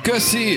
Köszi!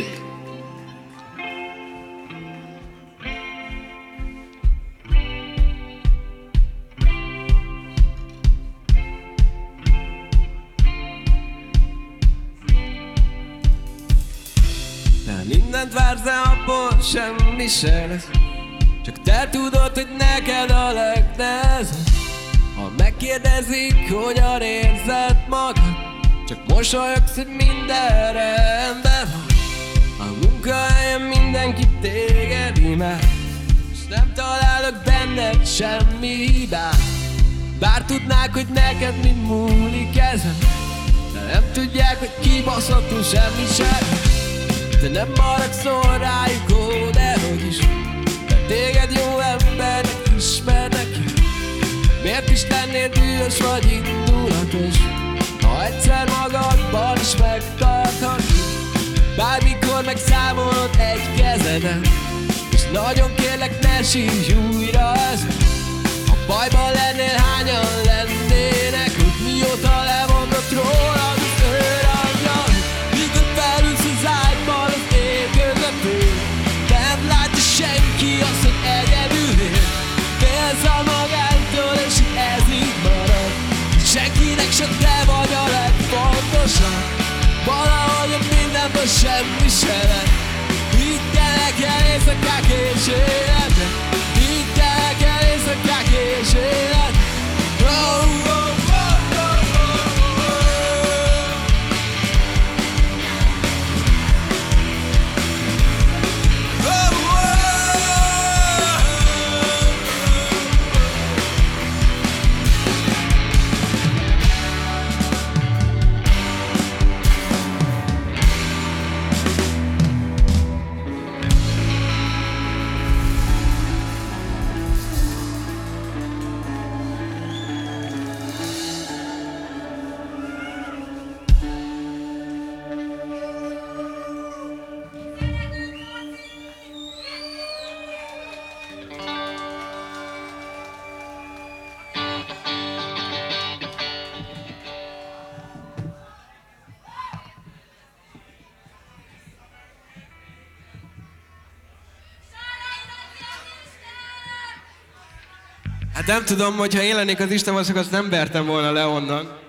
De mindent vársz, de abból semmi se lesz. Csak te tudod, hogy neked a legnehezebb. Ha megkérdezik, hogyan érzed magad, csak mosolyogsz, hogy minden rendben van. A munkahelyen mindenki téged imád, és nem találok benned semmi hibát. Bár tudnák, hogy neked mind múlik ezen, de nem tudják, hogy kibaszottul semmi sem. Te nem haragszol rájuk, ó, dehogy is, de téged jó embernek ismernek. Miért is lennél dühös vagy indulatos, ha egyszer magadban is megtarthatod? Bármikor megszámolod egy kezedet, és nagyon kérlek, ne sírj újra ezen. Ha bajban lennél, hányan lennének, hogy mióta lemondott rólad az őrangyal? Mikor felülsz az ágyban az év közepén, nem látja senki azt, hogy egyedül él. Félsz a magától, és ez így marad. Senkinek se te vagy a legfontosabb. Valahogy a mindenből semmi se lett. Itt kelek el éjszakák és életek. Itt kelek el éjszakák és életek. Oh, oh, oh, oh, oh, oh. Hát nem tudom, hogyha én lennék az Isten, azt nem vertem volna le onnan.